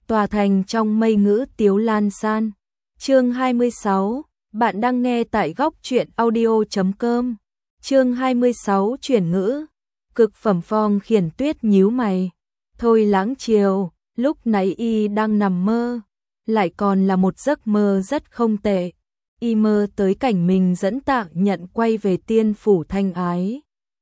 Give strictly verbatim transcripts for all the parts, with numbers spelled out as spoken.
tòa thành trong mây ngữ tiếu lan san. Chương hai mươi sáu, bạn đang nghe tại góc truyện audio chấm com. Chương hai mươi sáu chuyển ngữ. Cực phẩm Phong Khiển Tuyết nhíu mày. Thôi lãng chiều, lúc nãy y đang nằm mơ, lại còn là một giấc mơ rất không tệ. Y mơ tới cảnh mình dẫn Tạ Nhận quay về tiên phủ Thanh Ái.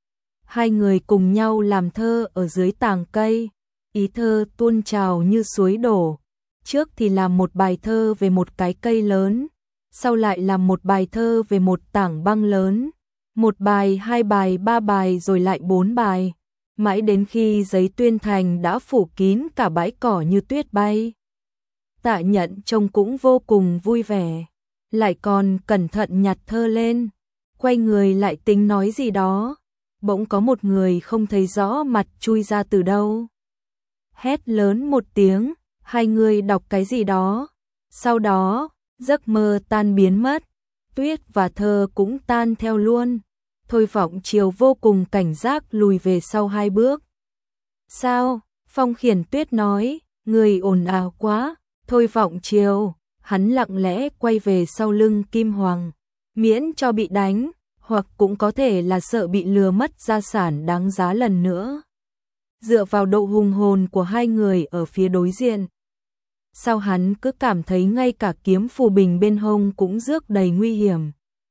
Hai người cùng nhau làm thơ ở dưới tàng cây, ý thơ tuôn trào như suối đổ. Trước thì làm một bài thơ về một cái cây lớn, sau lại làm một bài thơ về một tảng băng lớn, một bài, hai bài, ba bài rồi lại bốn bài, mãi đến khi giấy tuyên thành đã phủ kín cả bãi cỏ như tuyết bay. Tạ Nhận trông cũng vô cùng vui vẻ, lại còn cẩn thận nhặt thơ lên, quay người lại tính nói gì đó, bỗng có một người không thấy rõ mặt chui ra từ đâu. Hét lớn một tiếng, hai người đọc cái gì đó, sau đó, giấc mơ tan biến mất, tuyết và thơ cũng tan theo luôn. Thôi Vọng Chiều vô cùng cảnh giác lùi về sau hai bước. Sao? Phong Khiển Tuyết nói, người ồn ào quá. Thôi Vọng Chiều, hắn lặng lẽ quay về sau lưng Kim Hoàng, miễn cho bị đánh, hoặc cũng có thể là sợ bị lừa mất gia sản đáng giá lần nữa. Dựa vào độ hùng hồn của hai người ở phía đối diện, sao hắn cứ cảm thấy ngay cả kiếm phù bình bên hông cũng rước đầy nguy hiểm.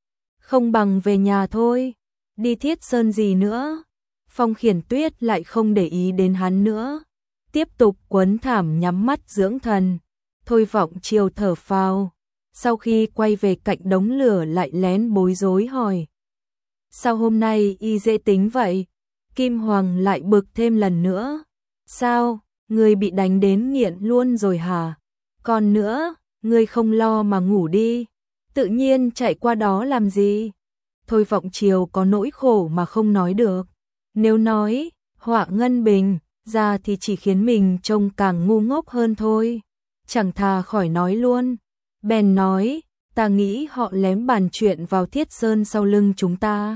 Không bằng về nhà thôi, đi Thiết Sơn gì nữa. Phong Khiển Tuyết lại không để ý đến hắn nữa, tiếp tục quấn thảm nhắm mắt dưỡng thần. Thôi Vọng Chiều thở phào, sau khi quay về cạnh đống lửa lại lén bối rối hỏi. Sao hôm nay y dễ tính vậy? Kim Hoàng lại bực thêm lần nữa. Sao, người bị đánh đến nghiện luôn rồi hả? Còn nữa, người không lo mà ngủ đi, tự nhiên chạy qua đó làm gì? Thôi Vọng Chiều có nỗi khổ mà không nói được. Nếu nói, họa ngân bình, ra thì chỉ khiến mình trông càng ngu ngốc hơn thôi. Chẳng thà khỏi nói luôn. Bèn nói, ta nghĩ họ lém bàn chuyện vào Thiết Sơn sau lưng chúng ta.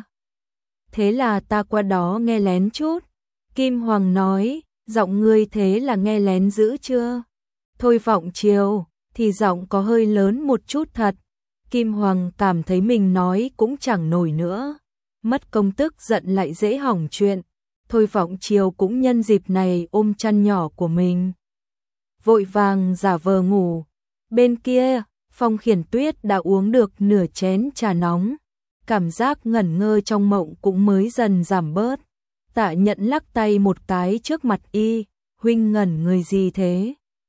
Thế là ta qua đó nghe lén chút. Kim Hoàng nói, giọng ngươi thế là nghe lén dữ chưa? Thôi Vọng Chiều, thì giọng có hơi lớn một chút thật. Kim Hoàng cảm thấy mình nói cũng chẳng nổi nữa. Mất công tức giận lại dễ hỏng chuyện. Thôi Vọng Chiều cũng nhân dịp này ôm chăn nhỏ của mình, vội vàng giả vờ ngủ. Bên kia, Phong Khiển Tuyết đã uống được nửa chén trà nóng, cảm giác ngẩn ngơ trong mộng cũng mới dần giảm bớt. Tạ Nhận lắc tay một cái trước mặt y, huynh ngẩn người gì thế?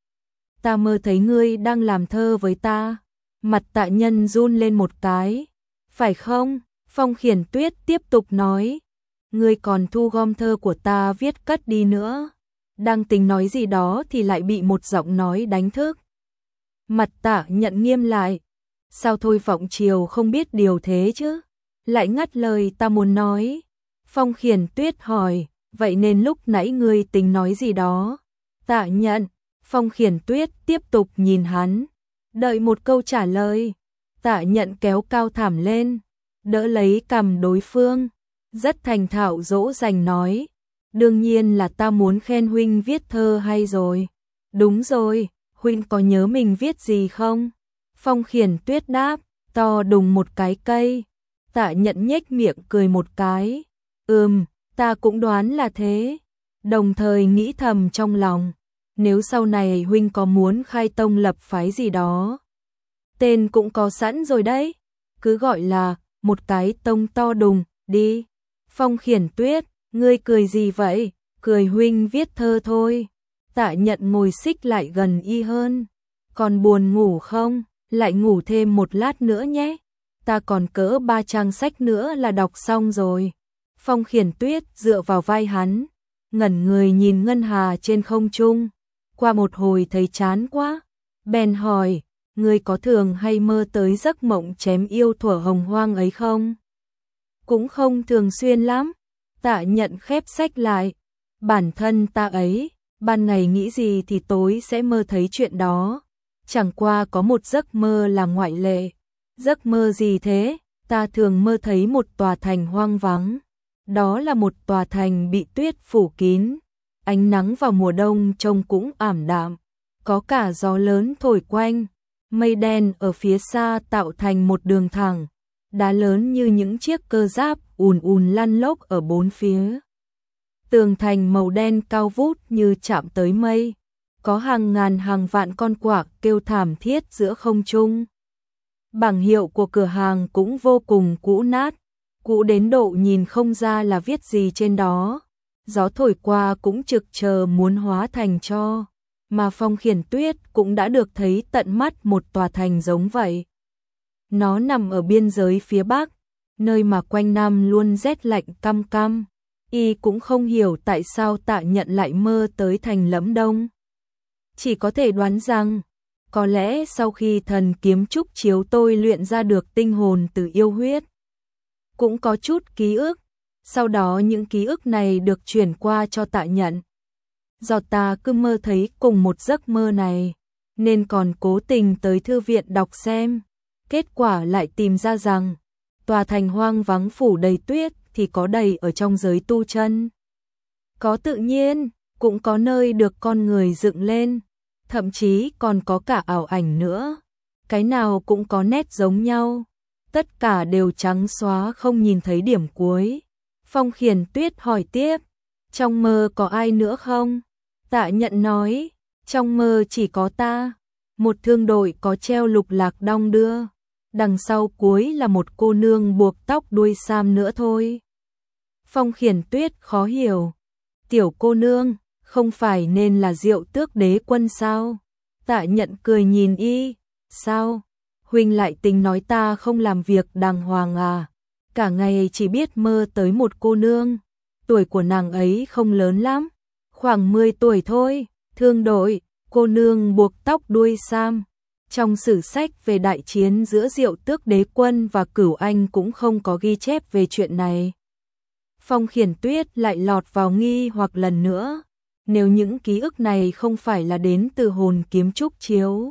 Ta mơ thấy ngươi đang làm thơ với ta. Mặt Tạ Nhân run lên một cái. Phải không? Phong Khiển Tuyết tiếp tục nói, ngươi còn thu gom thơ của ta viết cất đi nữa. Đang tính nói gì đó thì lại bị một giọng nói đánh thức. Mặt Tạ Nhận nghiêm lại. Sao Thôi Vọng Chiều không biết điều thế chứ? Lại ngắt lời ta muốn nói. Phong Khiển Tuyết hỏi, vậy nên lúc nãy ngươi tính nói gì đó? Tạ Nhận. Phong Khiển Tuyết tiếp tục nhìn hắn, đợi một câu trả lời. Tạ Nhận kéo cao thảm lên, đỡ lấy cằm đối phương, rất thành thạo dỗ dành nói, đương nhiên là ta muốn khen huynh viết thơ hay rồi. Đúng rồi, huynh có nhớ mình viết gì không? Phong Khiển Tuyết đáp, to đùng một cái cây. Tạ Nhận nhếch miệng cười một cái, ừm, ta cũng đoán là thế, đồng thời nghĩ thầm trong lòng, nếu sau này huynh có muốn khai tông lập phái gì đó, tên cũng có sẵn rồi đấy, cứ gọi là một cái tông to đùng đi. Phong Khiển Tuyết, ngươi cười gì vậy? Cười huynh viết thơ thôi. Tạ Nhận ngồi xích lại gần y hơn. Còn buồn ngủ không? Lại ngủ thêm một lát nữa nhé. Ta còn cỡ ba trang sách nữa là đọc xong rồi. Phong Khiển Tuyết dựa vào vai hắn, ngẩn người nhìn ngân hà trên không trung. Qua một hồi thấy chán quá, bèn hỏi, ngươi có thường hay mơ tới giấc mộng chém yêu thuở hồng hoang ấy không? Cũng không thường xuyên lắm. Tạ Nhận khép sách lại, bản thân ta ấy, ban ngày nghĩ gì thì tối sẽ mơ thấy chuyện đó. Chẳng qua có một giấc mơ là ngoại lệ. Giấc mơ gì thế? Ta thường mơ thấy một tòa thành hoang vắng. Đó là một tòa thành bị tuyết phủ kín. Ánh nắng vào mùa đông trông cũng ảm đạm. có cả gió lớn thổi quanh, mây đen ở phía xa tạo thành một đường thẳng, đá lớn như những chiếc cơ giáp ùn ùn lăn lóc ở bốn phía. Tường thành màu đen cao vút như chạm tới mây, có hàng ngàn hàng vạn con quạ kêu thảm thiết giữa không trung. Bảng hiệu của cửa hàng cũng vô cùng cũ nát, cũ đến độ nhìn không ra là viết gì trên đó. Gió thổi qua cũng trực chờ muốn hóa thành tro, mà Phong Khiển Tuyết cũng đã được thấy tận mắt một tòa thành giống vậy. Nó nằm ở biên giới phía Bắc, nơi mà quanh năm luôn rét lạnh căm căm. Y cũng không hiểu tại sao Tạ Nhận lại mơ tới thành Lẫm Đông. Chỉ có thể đoán rằng, có lẽ sau khi thần kiếm trúc chiếu tôi luyện ra được tinh hồn từ yêu huyết, cũng có chút ký ức, sau đó những ký ức này được chuyển qua cho Tạ Nhận. Do ta cứ mơ thấy cùng một giấc mơ này, nên còn cố tình tới thư viện đọc xem, kết quả lại tìm ra rằng, tòa thành hoang vắng phủ đầy tuyết thì có đầy ở trong giới tu chân. Có tự nhiên, cũng có nơi được con người dựng lên, thậm chí còn có cả ảo ảnh nữa. Cái nào cũng có nét giống nhau, tất cả đều trắng xóa không nhìn thấy điểm cuối. Phong Khiển Tuyết hỏi tiếp, trong mơ có ai nữa không? Tạ Nhận nói, trong mơ chỉ có ta, một thương đội có treo lục lạc đong đưa, đằng sau cuối là một cô nương buộc tóc đuôi sam nữa thôi. Phong Khiển Tuyết khó hiểu, tiểu cô nương, không phải nên là Diệu Tước Đế Quân sao? Tạ Nhận cười nhìn y, sao? Huynh lại tính nói ta không làm việc đàng hoàng à? Cả ngày chỉ biết mơ tới một cô nương, tuổi của nàng ấy không lớn lắm, khoảng mười tuổi thôi, thương đội, cô nương buộc tóc đuôi sam. Trong sử sách về đại chiến giữa Diệu Tước Đế Quân và Cửu Anh cũng không có ghi chép về chuyện này. Phong Khiển Tuyết lại lọt vào nghi hoặc lần nữa, nếu những ký ức này không phải là đến từ hồn kiếm trúc chiếu,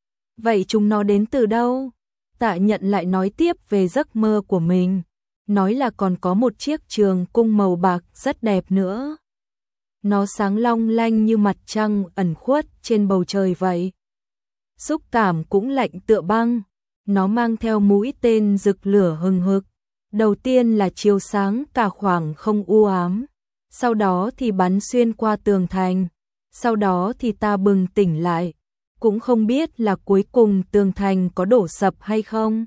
vậy chúng nó đến từ đâu? Tạ Nhận lại nói tiếp về giấc mơ của mình, nói là còn có một chiếc trường cung màu bạc rất đẹp nữa. Nó sáng long lanh như mặt trăng ẩn khuất trên bầu trời vậy. Xúc cảm cũng lạnh tựa băng, nó mang theo mũi tên rực lửa hừng hực. Đầu tiên là chiếu sáng cả khoảng không u ám, sau đó thì bắn xuyên qua tường thành, sau đó thì ta bừng tỉnh lại, cũng không biết là cuối cùng tường thành có đổ sập hay không.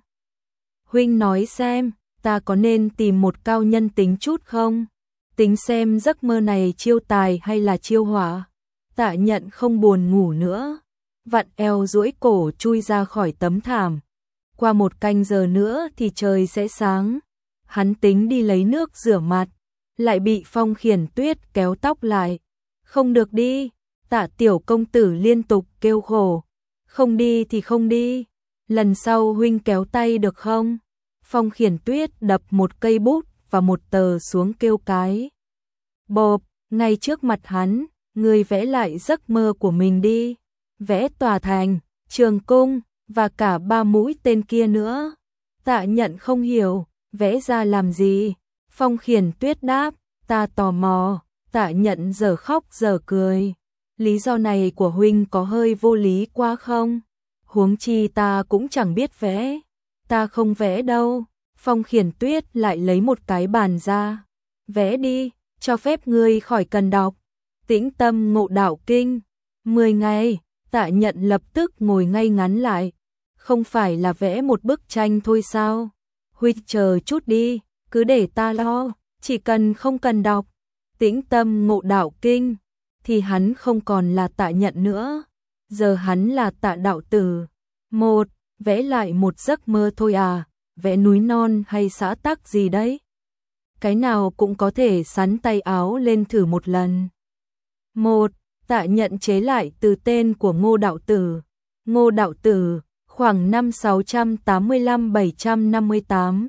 Huynh nói xem, ta có nên tìm một cao nhân tính chút không? Tính xem giấc mơ này chiêu tài hay là chiêu hỏa. Tạ Nhận không buồn ngủ nữa, vặn eo duỗi cổ chui ra khỏi tấm thảm. Qua một canh giờ nữa thì trời sẽ sáng. Hắn tính đi lấy nước rửa mặt, lại bị Phong Khiển Tuyết kéo tóc lại. Không được đi, Tạ tiểu công tử liên tục kêu khổ. Không đi thì không đi, lần sau huynh kéo tay được không? Phong Khiển Tuyết đập một cây bút và một tờ xuống kêu cái. Bộp, ngay trước mặt hắn, người vẽ lại giấc mơ của mình đi. Vẽ tòa thành, trường cung, và cả ba mũi tên kia nữa. Tạ Nhận không hiểu, vẽ ra làm gì? Phong Khiển Tuyết đáp, ta tò mò. Tạ Nhận giờ khóc giờ cười. Lý do này của huynh có hơi vô lý quá không? Huống chi ta cũng chẳng biết vẽ. Ta không vẽ đâu. Phong Khiển Tuyết lại lấy một cái bàn ra. Vẽ đi, cho phép ngươi khỏi cần đọc. Tĩnh tâm ngộ đạo kinh. Mười ngày, Tạ Nhận lập tức ngồi ngay ngắn lại. Không phải là vẽ một bức tranh thôi sao? Huynh chờ chút đi, cứ để ta lo, chỉ cần không cần đọc. Tĩnh tâm ngộ đạo kinh, thì hắn không còn là Tạ Nhận nữa. Giờ hắn là Tạ đạo tử. Một, vẽ lại một giấc mơ thôi à? Vẽ núi non hay xã tắc gì đấy? Cái nào cũng có thể sắn tay áo lên thử một lần. Một, Tạ Nhận chế lại từ tên của Ngô đạo tử. Ngô đạo tử, khoảng năm sáu trăm tám mươi lăm bảy trăm năm mươi tám.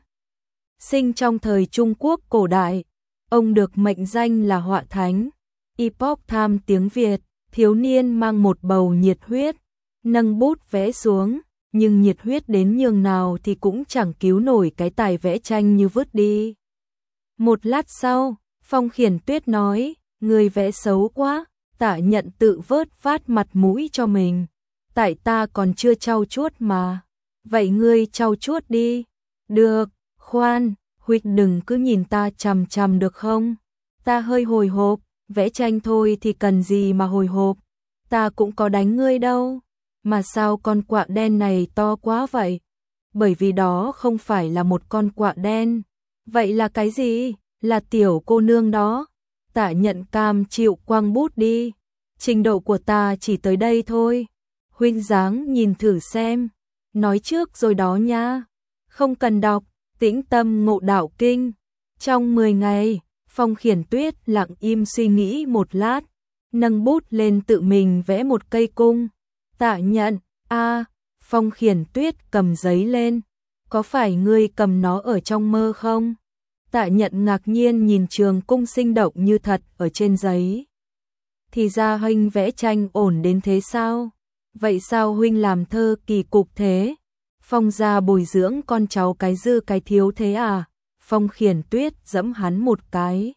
Sinh trong thời Trung Quốc cổ đại, ông được mệnh danh là Họa Thánh. Epoch Time tiếng Việt, thiếu niên mang một bầu nhiệt huyết, nâng bút vẽ xuống, nhưng nhiệt huyết đến nhường nào thì cũng chẳng cứu nổi cái tài vẽ tranh như vứt đi. Một lát sau, Phong Khiển Tuyết nói, người vẽ xấu quá. Tạ Nhận tự vớt vát mặt mũi cho mình. Tại ta còn chưa trau chuốt mà. Vậy ngươi trau chuốt đi. Được, khoan, huynh đừng cứ nhìn ta chằm chằm được không? Ta hơi hồi hộp, vẽ tranh thôi thì cần gì mà hồi hộp. Ta cũng có đánh ngươi đâu. Mà sao con quạ đen này to quá vậy? Bởi vì đó không phải là một con quạ đen. Vậy là cái gì? Là tiểu cô nương đó. Tạ Nhận cam chịu quăng bút đi. Trình độ của ta chỉ tới đây thôi. Huynh dáng nhìn thử xem. Nói trước rồi đó nha. Không cần đọc, tĩnh tâm ngộ đạo kinh. Trong mười ngày, Phong Khiển Tuyết lặng im suy nghĩ một lát, nâng bút lên tự mình vẽ một cây cung. Tạ Nhận, a, Phong Khiển Tuyết cầm giấy lên. Có phải ngươi cầm nó ở trong mơ không? Tạ Nhận ngạc nhiên nhìn trường cung sinh động như thật ở trên giấy. Thì ra huynh vẽ tranh ổn đến thế sao? Vậy sao huynh làm thơ kỳ cục thế? Phong gia bồi dưỡng con cháu cái dư cái thiếu thế à? Phong Khiển Tuyết giẫm hắn một cái.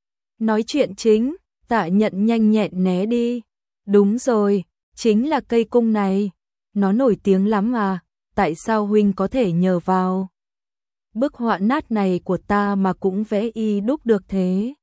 Nói chuyện chính, Tạ Nhận nhanh nhẹn né đi. Đúng rồi, chính là cây cung này. Nó nổi tiếng lắm à, tại sao huynh có thể nhờ vào bức họa nát này của ta mà cũng vẽ y đúc được thế?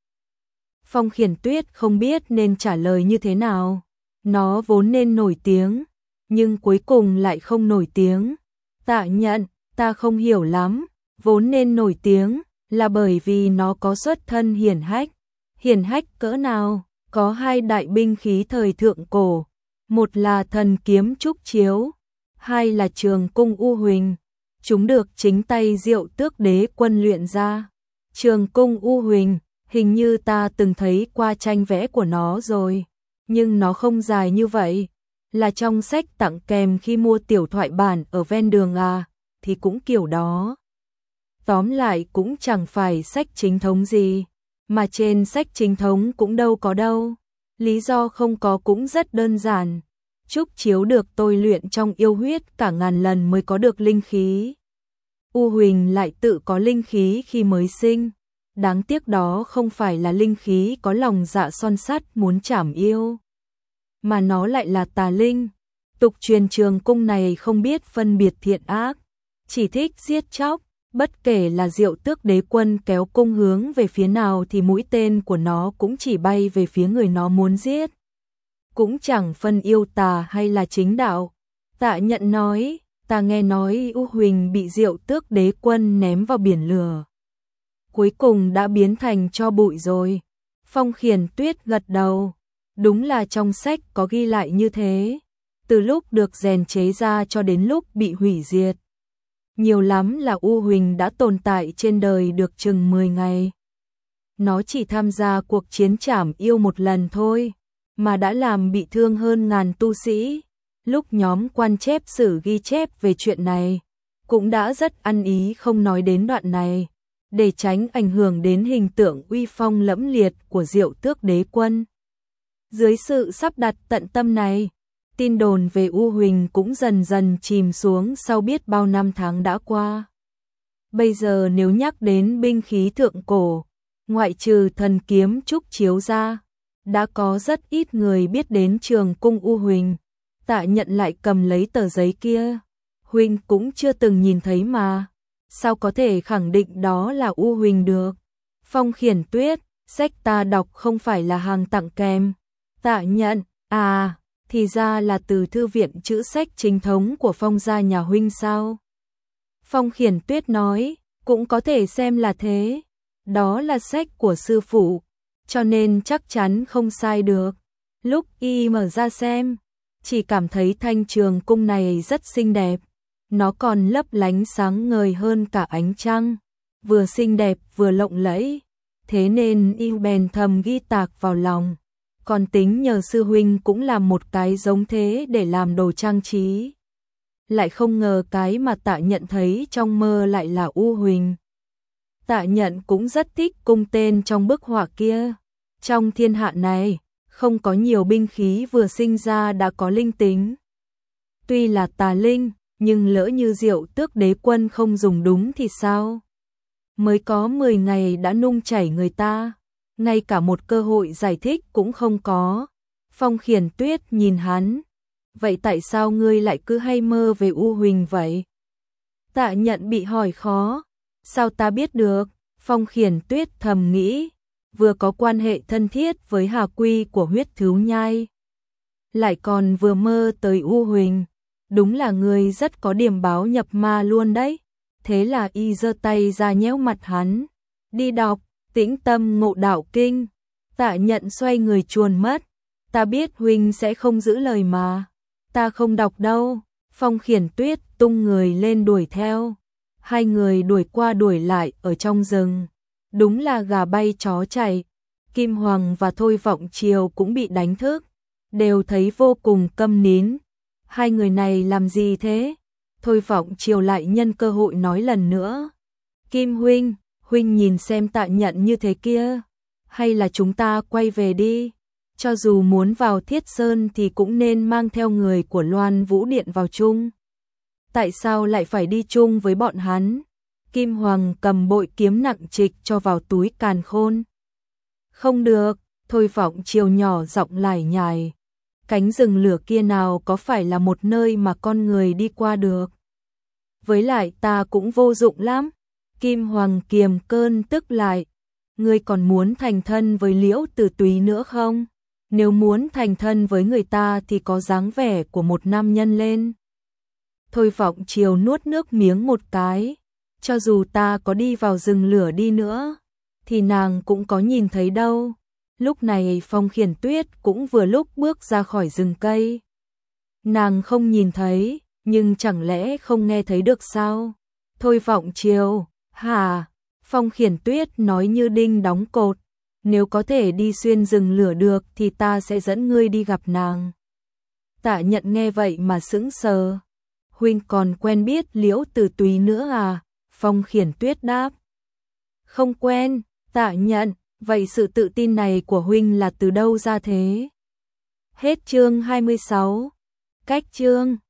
Phong Khiển Tuyết không biết nên trả lời như thế nào. Nó vốn nên nổi tiếng, nhưng cuối cùng lại không nổi tiếng. Tạ Nhận, ta không hiểu lắm, vốn nên nổi tiếng là bởi vì nó có xuất thân hiển hách. Hiển hách cỡ nào? Có hai đại binh khí thời thượng cổ, một là thần kiếm trúc chiếu, hai là trường cung U Huỳnh. Chúng được chính tay Diệu Tước Đế Quân luyện ra. Trường cung U Huỳnh, hình như ta từng thấy qua tranh vẽ của nó rồi, nhưng nó không dài như vậy. Là trong sách tặng kèm khi mua tiểu thoại bản ở ven đường à, thì cũng kiểu đó. Tóm lại cũng chẳng phải sách chính thống gì, mà trên sách chính thống cũng đâu có đâu. Lý do không có cũng rất đơn giản. Trúc chiếu được tôi luyện trong yêu huyết cả ngàn lần mới có được linh khí. U Huỳnh lại tự có linh khí khi mới sinh. Đáng tiếc đó không phải là linh khí có lòng dạ son sắt muốn trảm yêu, mà nó lại là tà linh. Tục truyền trường cung này không biết phân biệt thiện ác, chỉ thích giết chóc. Bất kể là Diệu Tước Đế Quân kéo cung hướng về phía nào thì mũi tên của nó cũng chỉ bay về phía người nó muốn giết. Cũng chẳng phân yêu tà hay là chính đạo. Tạ Nhận nói, ta nghe nói U Huỳnh bị Diệu Tước Đế Quân ném vào biển lửa, cuối cùng đã biến thành tro bụi rồi. Phong Khiển Tuyết gật đầu. Đúng là trong sách có ghi lại như thế. Từ lúc được rèn chế ra cho đến lúc bị hủy diệt, nhiều lắm là U Huỳnh đã tồn tại trên đời được chừng mười ngày. Nó chỉ tham gia cuộc chiến trảm yêu một lần thôi, mà đã làm bị thương hơn ngàn tu sĩ. Lúc nhóm quan chép sử ghi chép về chuyện này, cũng đã rất ăn ý không nói đến đoạn này, để tránh ảnh hưởng đến hình tượng uy phong lẫm liệt của Diệu Tước Đế Quân. Dưới sự sắp đặt tận tâm này, tin đồn về U Huỳnh cũng dần dần chìm xuống sau biết bao năm tháng đã qua. Bây giờ nếu nhắc đến binh khí thượng cổ, ngoại trừ thần kiếm trúc chiếu ra, đã có rất ít người biết đến trường cung U Huỳnh. Tạ Nhận lại cầm lấy tờ giấy kia. Huỳnh cũng chưa từng nhìn thấy mà, sao có thể khẳng định đó là U Huỳnh được? Phong Khiển Tuyết, sách ta đọc không phải là hàng tặng kèm. Tạ Nhận, à, thì ra là từ thư viện chữ sách chính thống của Phong gia nhà huynh sao? Phong Khiển Tuyết nói, cũng có thể xem là thế. Đó là sách của sư phụ, cho nên chắc chắn không sai được. Lúc y mở ra xem, chỉ cảm thấy thanh trường cung này rất xinh đẹp. Nó còn lấp lánh sáng ngời hơn cả ánh trăng, vừa xinh đẹp vừa lộng lẫy. Thế nên y bèn thầm ghi tạc vào lòng. Còn tính nhờ sư huynh cũng làm một cái giống thế để làm đồ trang trí. Lại không ngờ cái mà Tạ Nhận thấy trong mơ lại là U Huỳnh. Tạ Nhận cũng rất thích cung tên trong bức họa kia. Trong thiên hạ này, không có nhiều binh khí vừa sinh ra đã có linh tính. Tuy là tà linh, nhưng lỡ như Diệu Tước Đế Quân không dùng đúng thì sao? Mới có mười ngày đã nung chảy người ta, ngay cả một cơ hội giải thích cũng không có. Phong Khiển Tuyết nhìn hắn. Vậy tại sao ngươi lại cứ hay mơ về U Huỳnh vậy? Tạ Nhận bị hỏi khó. Sao ta biết được? Phong Khiển Tuyết thầm nghĩ. Vừa có quan hệ thân thiết với Hà Quy của huyết thứu nhai, lại còn vừa mơ tới U Huỳnh. Đúng là người rất có điểm báo nhập ma luôn đấy. Thế là y giơ tay ra nhéo mặt hắn. Đi đọc, Tĩnh Tâm Ngộ Đạo Kinh. Tạ Nhận xoay người chuồn mất. Ta biết huynh sẽ không giữ lời mà. Ta không đọc đâu. Phong Khiển Tuyết tung người lên đuổi theo. Hai người đuổi qua đuổi lại ở trong rừng. Đúng là gà bay chó chạy. Kim Hoàng và Thôi Vọng Triều cũng bị đánh thức. Đều thấy vô cùng câm nín. Hai người này làm gì thế? Thôi Vọng Triều lại nhân cơ hội nói lần nữa. Kim huynh, huynh nhìn xem Tạ Nhận như thế kia. Hay là chúng ta quay về đi? Cho dù muốn vào Thiết Sơn thì cũng nên mang theo người của Loan Vũ Điện vào chung. Tại sao lại phải đi chung với bọn hắn? Kim Hoàng cầm bội kiếm nặng trịch cho vào túi càn khôn. Không được, Thôi Vọng Triều nhỏ giọng lải nhải. Cánh rừng lửa kia nào có phải là một nơi mà con người đi qua được. Với lại ta cũng vô dụng lắm. Kim Hoàng kiềm cơn tức lại. Ngươi còn muốn thành thân với Liễu Tử Túy nữa không? Nếu muốn thành thân với người ta thì có dáng vẻ của một nam nhân lên. Thôi Vọng Triều nuốt nước miếng một cái. Cho dù ta có đi vào rừng lửa đi nữa, thì nàng cũng có nhìn thấy đâu. Lúc này Phong Khiển Tuyết cũng vừa lúc bước ra khỏi rừng cây. Nàng không nhìn thấy, nhưng chẳng lẽ không nghe thấy được sao? Thôi Vọng Triều, hả? Phong Khiển Tuyết nói như đinh đóng cột. Nếu có thể đi xuyên rừng lửa được thì ta sẽ dẫn ngươi đi gặp nàng. Tạ Nhận nghe vậy mà sững sờ. Huynh còn quen biết Liễu Tử Túy nữa à? Phong Khiển Tuyết đáp. Không quen. Tạ Nhận, vậy sự tự tin này của huynh là từ đâu ra thế? Hết chương hai mươi sáu. Cách chương